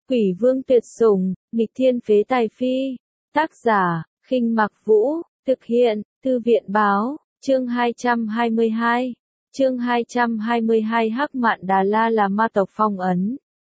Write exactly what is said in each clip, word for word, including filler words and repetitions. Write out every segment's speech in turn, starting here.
Quỷ vương tuyệt sủng, nghịch thiên phế tài phi. Tác giả, Khinh Mặc Vũ, thực hiện, Thư viện báo, chương hai trăm hai mươi hai. Chương hai trăm hai mươi hai Hắc Mạn Đà La là ma tộc phong ấn.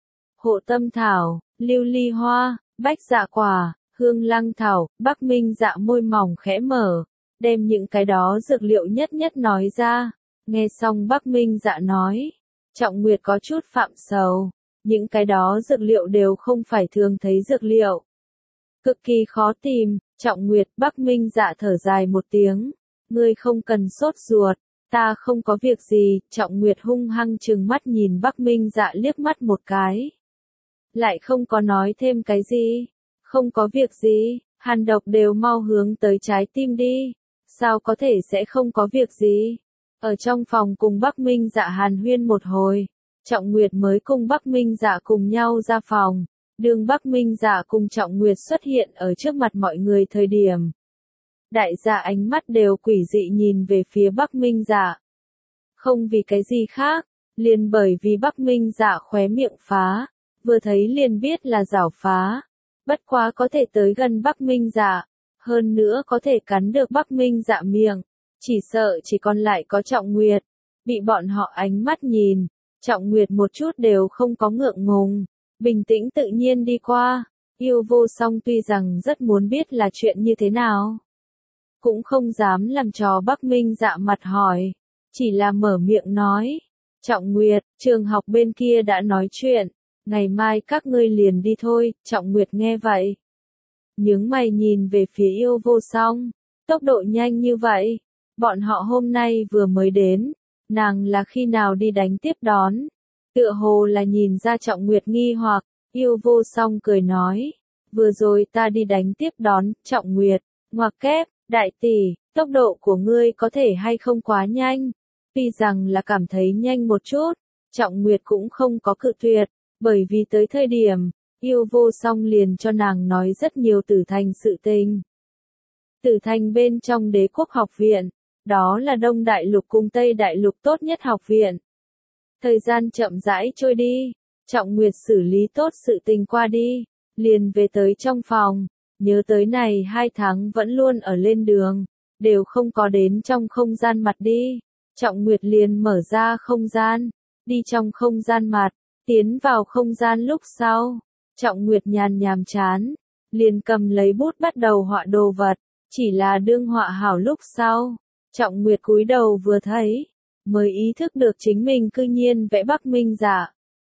Hộ tâm thảo, lưu ly hoa, bách dạ quả, hương lăng thảo, Bắc Minh Dạ môi mỏng khẽ mở, đem những cái đó dược liệu nhất nhất nói ra. Nghe xong Bắc Minh Dạ nói, Trọng Nguyệt có chút phạm sầu, những cái đó dược liệu đều không phải thường thấy dược liệu. Cực kỳ khó tìm, Trọng Nguyệt. Bắc Minh Dạ thở dài một tiếng, ngươi không cần sốt ruột, ta không có việc gì. Trọng Nguyệt hung hăng trừng mắt nhìn Bắc Minh Dạ liếc mắt một cái. Lại không có nói thêm cái gì, không có việc gì, hàn độc đều mau hướng tới trái tim đi, sao có thể sẽ không có việc gì. Ở trong phòng cùng Bắc Minh Dạ hàn huyên một hồi, Trọng Nguyệt mới cùng Bắc Minh Dạ cùng nhau ra phòng. Đường Bắc Minh Dạ cùng Trọng Nguyệt xuất hiện ở trước mặt mọi người thời điểm, đại gia ánh mắt đều quỷ dị nhìn về phía Bắc Minh Dạ. Không vì cái gì khác, liền bởi vì Bắc Minh Dạ khóe miệng phá, vừa thấy liền biết là giảo phá. Bất quá có thể tới gần Bắc Minh Dạ, hơn nữa có thể cắn được Bắc Minh Dạ miệng, chỉ sợ chỉ còn lại có Trọng Nguyệt. Bị bọn họ ánh mắt nhìn, Trọng Nguyệt một chút đều không có ngượng ngùng, bình tĩnh tự nhiên đi qua. Yêu Vô Song tuy rằng rất muốn biết là chuyện như thế nào, cũng không dám làm trò Bắc Minh Dạ mặt hỏi, chỉ là mở miệng nói, Trọng Nguyệt, trường học bên kia đã nói chuyện, ngày mai các ngươi liền đi thôi. Trọng Nguyệt nghe vậy, nhướng mày nhìn về phía Yêu Vô Song, tốc độ nhanh như vậy, bọn họ hôm nay vừa mới đến, nàng là khi nào đi đánh tiếp đón? Tựa hồ là nhìn ra Trọng Nguyệt nghi hoặc, Yêu Vô Song cười nói, vừa rồi ta đi đánh tiếp đón. Trọng Nguyệt, ngoặc kép, đại tỷ, tốc độ của ngươi có thể hay không quá nhanh? Tuy rằng là cảm thấy nhanh một chút, Trọng Nguyệt cũng không có cự tuyệt, bởi vì tới thời điểm, Yêu Vô Song liền cho nàng nói rất nhiều Tử Thành sự tình. Tử Thành bên trong Đế Quốc học viện, đó là Đông Đại Lục cùng Tây Đại Lục tốt nhất học viện. Thời gian chậm rãi trôi đi, Trọng Nguyệt xử lý tốt sự tình qua đi, liền về tới trong phòng, nhớ tới này hai tháng vẫn luôn ở lên đường, đều không có đến trong không gian mặt đi. Trọng Nguyệt liền mở ra không gian, đi trong không gian mặt, tiến vào không gian lúc sau. Trọng Nguyệt nhàn nhàm chán, liền cầm lấy bút bắt đầu họa đồ vật, chỉ là đương họa hảo lúc sau. Trọng Nguyệt cúi đầu vừa thấy, mới ý thức được chính mình cư nhiên vẽ Bắc Minh Dạ.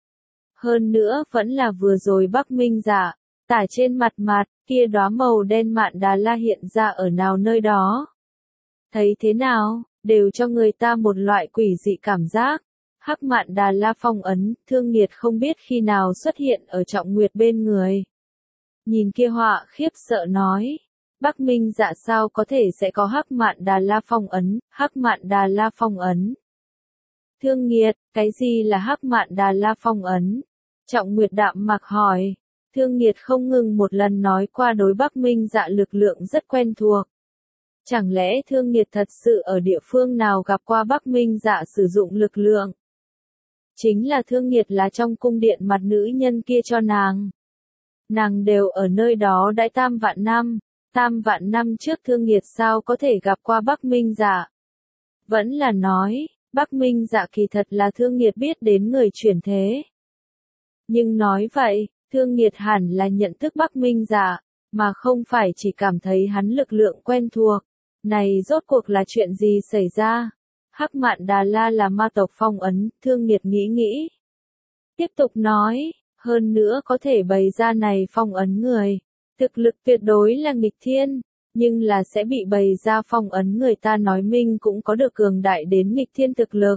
Hơn nữa vẫn là vừa rồi Bắc Minh Dạ, tả trên mặt mặt, kia đóa màu đen Mạn Đà La hiện ra ở nào nơi đó. Thấy thế nào, đều cho người ta một loại quỷ dị cảm giác. Hắc Mạn Đà La phong ấn, Thương Nghiệt không biết khi nào xuất hiện ở Trọng Nguyệt bên người. Nhìn kia họa khiếp sợ nói, Bắc Minh Dạ sao có thể sẽ có Hắc Mạn Đà La phong ấn? Hắc Mạn Đà La phong ấn. Thương Nghiệt, cái gì là Hắc Mạn Đà La phong ấn? Trọng Nguyệt đạm mạc hỏi. Thương Nghiệt không ngừng một lần nói qua đối Bắc Minh Dạ lực lượng rất quen thuộc. Chẳng lẽ Thương Nghiệt thật sự ở địa phương nào gặp qua Bắc Minh Dạ sử dụng lực lượng? Chính là Thương Nghiệt là trong cung điện mặt nữ nhân kia cho nàng. Nàng đều ở nơi đó đãi tam vạn năm, tam vạn năm trước Thương Nghiệt sao có thể gặp qua Bắc Minh Dạ? Vẫn là nói, Bắc Minh Dạ kỳ thật là Thương Nghiệt biết đến người chuyển thế. Nhưng nói vậy, Thương Nghiệt hẳn là nhận thức Bắc Minh Dạ, mà không phải chỉ cảm thấy hắn lực lượng quen thuộc. Này rốt cuộc là chuyện gì xảy ra? Hắc Mạn Đà La là ma tộc phong ấn, Thương Nghiệt nghĩ nghĩ. Tiếp tục nói, hơn nữa có thể bày ra này phong ấn người. Thực lực tuyệt đối là nghịch thiên, nhưng là sẽ bị bày ra phong ấn người ta nói minh cũng có được cường đại đến nghịch thiên thực lực.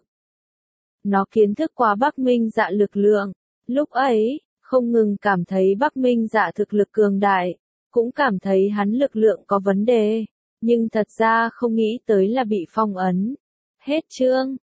Nó kiến thức qua Bắc Minh Dạ lực lượng, lúc ấy, không ngừng cảm thấy Bắc Minh Dạ thực lực cường đại, cũng cảm thấy hắn lực lượng có vấn đề, nhưng thật ra không nghĩ tới là bị phong ấn. Hết chương.